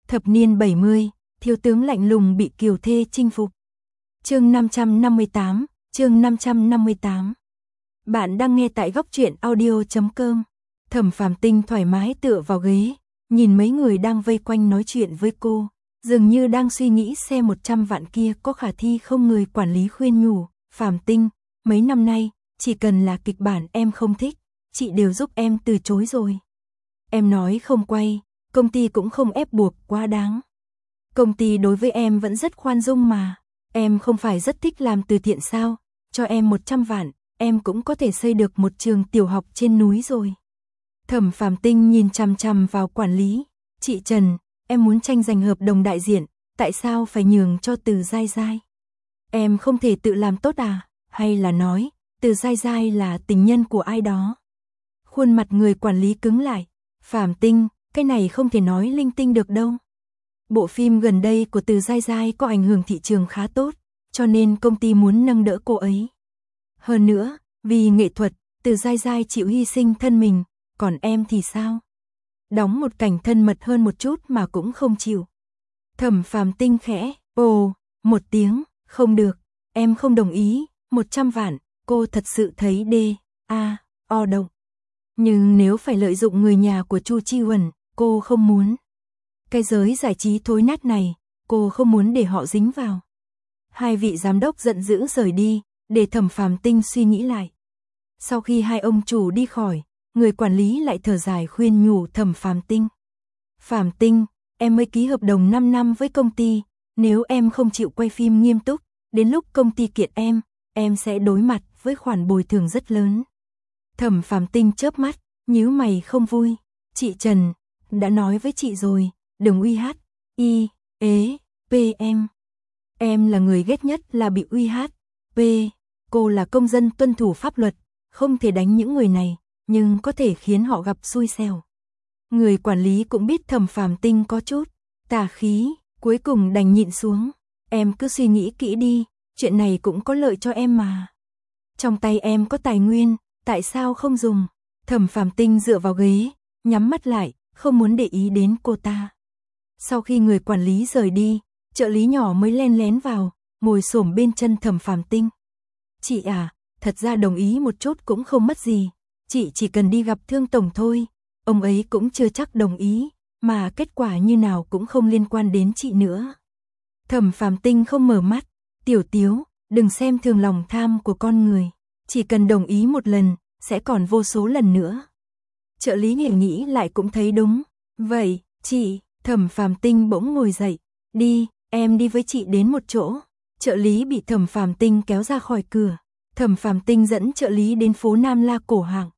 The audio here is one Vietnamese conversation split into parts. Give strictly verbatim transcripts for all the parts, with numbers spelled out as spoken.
Thập niên bảy mươi, thiếu tướng lạnh lùng bị kiều thê chinh phục. Chương năm trăm năm mươi tám, chương năm trăm năm mươi tám. Bạn đang nghe tại góc truyện audio chấm com. Thẩm Phàm Tinh thoải mái tựa vào ghế, nhìn mấy người đang vây quanh nói chuyện với cô, dường như đang suy nghĩ xem một trăm vạn kia có khả thi không. Người quản lý khuyên nhủ, Phàm Tinh, mấy năm nay, chỉ cần là kịch bản em không thích, chị đều giúp em từ chối rồi. Em nói không quay, công ty cũng không ép buộc quá đáng. Công ty đối với em vẫn rất khoan dung mà, em không phải rất thích làm từ thiện sao, cho em một trăm vạn, em cũng có thể xây được một trường tiểu học trên núi rồi. Thẩm Phàm Tinh nhìn chằm chằm vào quản lý, chị Trần, em muốn tranh giành hợp đồng đại diện, tại sao phải nhường cho Từ Giai Giai? Em không thể tự làm tốt à, hay là nói, Từ Giai Giai là tình nhân của ai đó? Khuôn mặt người quản lý cứng lại, Phàm Tinh, cái này không thể nói linh tinh được đâu. Bộ phim gần đây của Từ Giai Giai có ảnh hưởng thị trường khá tốt, cho nên công ty muốn nâng đỡ cô ấy. Hơn nữa, vì nghệ thuật, Từ Giai Giai chịu hy sinh thân mình, còn em thì sao? Đóng một cảnh thân mật hơn một chút mà cũng không chịu. Thẩm Phàm Tinh khẽ, ồ, một tiếng, không được, em không đồng ý, một trăm vạn, cô thật sự thấy đê, a, o động. Nhưng nếu phải lợi dụng người nhà của Chu Chi Huẩn, cô không muốn. Cái giới giải trí thối nát này, cô không muốn để họ dính vào. Hai vị giám đốc giận dữ rời đi, để Thẩm Phàm Tinh suy nghĩ lại. Sau khi hai ông chủ đi khỏi, người quản lý lại thở dài khuyên nhủ Thẩm Phàm Tinh. Phàm Tinh, em mới ký hợp đồng năm năm với công ty, nếu em không chịu quay phim nghiêm túc, đến lúc công ty kiện em, em sẽ đối mặt với khoản bồi thường rất lớn. Thẩm Phàm Tinh chớp mắt, nhíu mày không vui. Chị Trần, đã nói với chị rồi, đừng uy hát, y, ế, p em. Em là người ghét nhất là bị uy hát, p. Cô là công dân tuân thủ pháp luật, không thể đánh những người này, nhưng có thể khiến họ gặp xui xẻo. Người quản lý cũng biết Thẩm Phàm Tinh có chút tà khí, cuối cùng đành nhịn xuống. Em cứ suy nghĩ kỹ đi, chuyện này cũng có lợi cho em mà. Trong tay em có tài nguyên, tại sao không dùng? Thẩm Phàm Tinh dựa vào ghế, nhắm mắt lại, không muốn để ý đến cô ta. Sau khi người quản lý rời đi, trợ lý nhỏ mới len lén vào, ngồi xổm bên chân Thẩm Phàm Tinh. Chị à, thật ra đồng ý một chút cũng không mất gì, chị chỉ cần đi gặp Thương tổng thôi, ông ấy cũng chưa chắc đồng ý, mà kết quả như nào cũng không liên quan đến chị nữa. Thẩm Phàm Tinh không mở mắt, Tiểu Tiếu, đừng xem thường lòng tham của con người, chỉ cần đồng ý một lần, sẽ còn vô số lần nữa. Trợ lý nghĩ nghĩ lại cũng thấy đúng, vậy, chị, Thẩm Phàm Tinh bỗng ngồi dậy, đi, em đi với chị đến một chỗ. Trợ lý bị Thẩm Phàm Tinh kéo ra khỏi cửa, Thẩm Phàm Tinh dẫn trợ lý đến phố Nam La cổ hạng.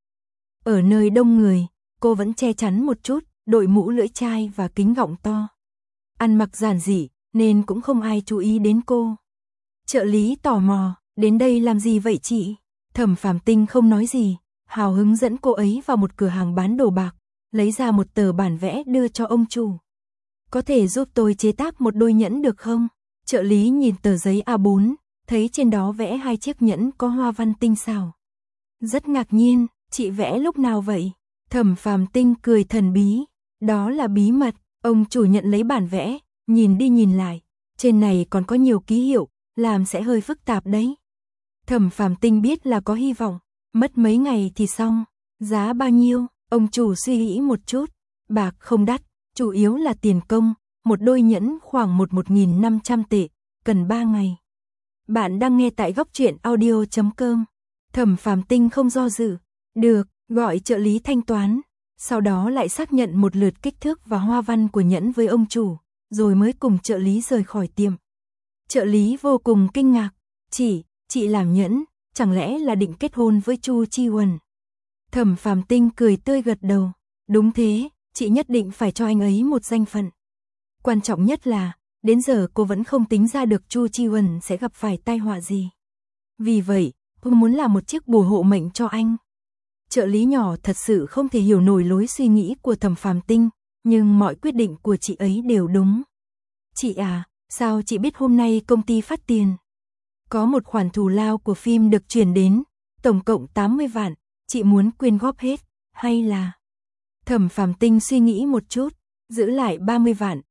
Ở nơi đông người, cô vẫn che chắn một chút, đội mũ lưỡi chai và kính gọng to. Ăn mặc giản dị, nên cũng không ai chú ý đến cô. Trợ lý tò mò, đến đây làm gì vậy chị? Thẩm Phàm Tinh không nói gì, hào hứng dẫn cô ấy vào một cửa hàng bán đồ bạc, lấy ra một tờ bản vẽ đưa cho ông chủ. Có thể giúp tôi chế tác một đôi nhẫn được không? Trợ lý nhìn tờ giấy a bốn, thấy trên đó vẽ hai chiếc nhẫn có hoa văn tinh xảo. Rất ngạc nhiên, chị vẽ lúc nào vậy? Thẩm Phàm Tinh cười thần bí, đó là bí mật. Ông chủ nhận lấy bản vẽ, nhìn đi nhìn lại, trên này còn có nhiều ký hiệu, làm sẽ hơi phức tạp đấy. Thẩm Phàm Tinh biết là có hy vọng, mất mấy ngày thì xong. Giá bao nhiêu? Ông chủ suy nghĩ một chút, bạc không đắt, chủ yếu là tiền công, một đôi nhẫn khoảng một một nghìn năm trăm tệ, cần ba ngày. Bạn đang nghe tại góc truyện audio chấm com. Thẩm Phàm Tinh không do dự, được, gọi trợ lý thanh toán, sau đó lại xác nhận một lượt kích thước và hoa văn của nhẫn với ông chủ, rồi mới cùng trợ lý rời khỏi tiệm. Trợ lý vô cùng kinh ngạc, chị, chị làm nhẫn, chẳng lẽ là định kết hôn với Chu Chi Huẩn? Thẩm Phàm Tinh cười tươi gật đầu, đúng thế, chị nhất định phải cho anh ấy một danh phận. Quan trọng nhất là, đến giờ cô vẫn không tính ra được Chu Chi Huẩn sẽ gặp phải tai họa gì. Vì vậy, cô muốn làm một chiếc bùa hộ mệnh cho anh. Trợ lý nhỏ thật sự không thể hiểu nổi lối suy nghĩ của Thẩm Phàm Tinh, nhưng mọi quyết định của chị ấy đều đúng. Chị à, sao chị biết hôm nay công ty phát tiền? Có một khoản thù lao của phim được chuyển đến, tổng cộng tám mươi vạn, chị muốn quyên góp hết, hay là... Thẩm Phàm Tinh suy nghĩ một chút, giữ lại ba mươi vạn,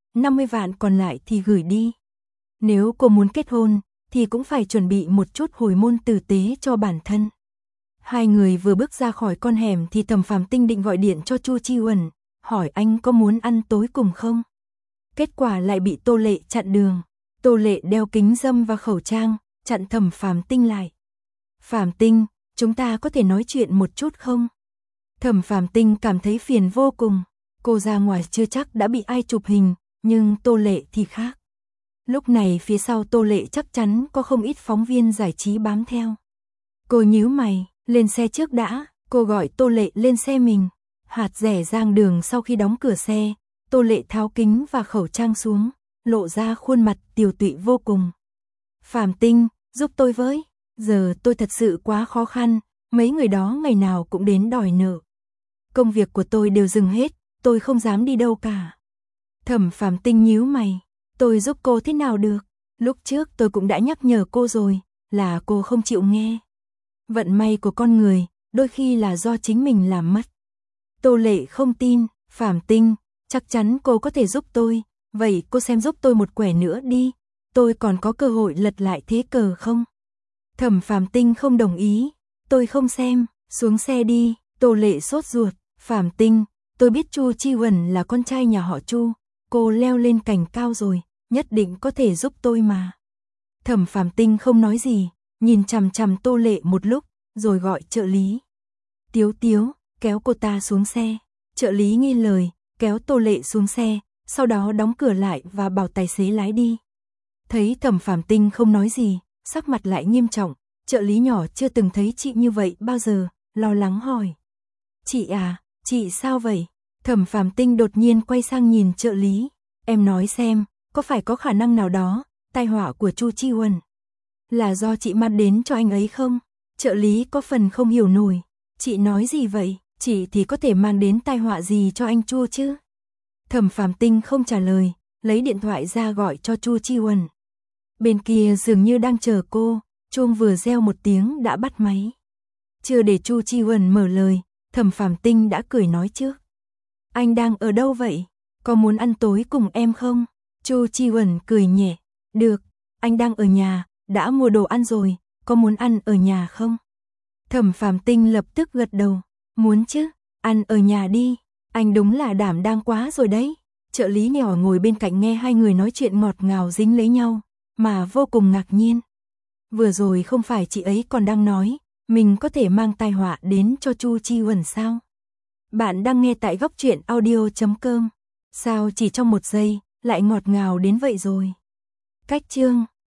năm mươi vạn còn lại thì gửi đi. Nếu cô muốn kết hôn, thì cũng phải chuẩn bị một chút hồi môn tử tế cho bản thân. Hai người vừa bước ra khỏi con hẻm thì Thẩm Phàm Tinh định gọi điện cho Chu Chi Huẩn, hỏi anh có muốn ăn tối cùng không. Kết quả lại bị Tô Lệ chặn đường. Tô Lệ đeo kính râm và khẩu trang, chặn Thẩm Phàm Tinh lại. Phàm Tinh, chúng ta có thể nói chuyện một chút không? Thẩm Phàm Tinh cảm thấy phiền vô cùng. Cô ra ngoài chưa chắc đã bị ai chụp hình, nhưng Tô Lệ thì khác. Lúc này phía sau Tô Lệ chắc chắn có không ít phóng viên giải trí bám theo. Cô nhíu mày, lên xe trước đã, cô gọi Tô Lệ lên xe mình. Hạt rẻ giang đường sau khi đóng cửa xe, Tô Lệ tháo kính và khẩu trang xuống, lộ ra khuôn mặt tiều tụy vô cùng. Phàm Tinh, giúp tôi với, giờ tôi thật sự quá khó khăn, mấy người đó ngày nào cũng đến đòi nợ. Công việc của tôi đều dừng hết, tôi không dám đi đâu cả. Thẩm Phàm Tinh nhíu mày, tôi giúp cô thế nào được, lúc trước tôi cũng đã nhắc nhở cô rồi, là cô không chịu nghe. Vận may của con người, đôi khi là do chính mình làm mất. Tô Lệ không tin, Phàm Tinh, chắc chắn cô có thể giúp tôi, vậy cô xem giúp tôi một quẻ nữa đi, tôi còn có cơ hội lật lại thế cờ không? Thẩm Phàm Tinh không đồng ý, tôi không xem, xuống xe đi. Tô Lệ sốt ruột, Phàm Tinh, tôi biết Chu Chi Huẩn là con trai nhà họ Chu, cô leo lên cành cao rồi, nhất định có thể giúp tôi mà. Thẩm Phàm Tinh không nói gì, nhìn chằm chằm Tô Lệ một lúc, rồi gọi trợ lý. Tiếu Tiếu, kéo cô ta xuống xe. Trợ lý nghi lời, kéo Tô Lệ xuống xe, sau đó đóng cửa lại và bảo tài xế lái đi. Thấy Thẩm Phàm Tinh không nói gì, sắc mặt lại nghiêm trọng, trợ lý nhỏ chưa từng thấy chị như vậy bao giờ, lo lắng hỏi. Chị à, chị sao vậy? Thẩm Phàm Tinh đột nhiên quay sang nhìn trợ lý. Em nói xem, có phải có khả năng nào đó, tai họa của Chu Chi Huẩn là do chị mang đến cho anh ấy không? Trợ lý có phần không hiểu nổi. Chị nói gì vậy? Chị thì có thể mang đến tai họa gì cho anh Chu chứ? Thẩm Phàm Tinh không trả lời, lấy điện thoại ra gọi cho Chu Chi Huẩn. Bên kia dường như đang chờ cô, chuông vừa reo một tiếng đã bắt máy. Chưa để Chu Chi Huẩn mở lời, Thẩm Phàm Tinh đã cười nói trước. Anh đang ở đâu vậy? Có muốn ăn tối cùng em không? Chu Chi Huẩn cười nhẹ. Được, anh đang ở nhà, đã mua đồ ăn rồi, có muốn ăn ở nhà không? Thẩm Phàm Tinh lập tức gật đầu. Muốn chứ, ăn ở nhà đi. Anh đúng là đảm đang quá rồi đấy. Trợ lý nhỏ ngồi bên cạnh nghe hai người nói chuyện ngọt ngào dính lấy nhau, mà vô cùng ngạc nhiên. Vừa rồi không phải chị ấy còn đang nói, mình có thể mang tai họa đến cho Chu Chi Huẩn sao? Bạn đang nghe tại góc truyện audio chấm com. Sao chỉ trong một giây, lại ngọt ngào đến vậy rồi? Cách chương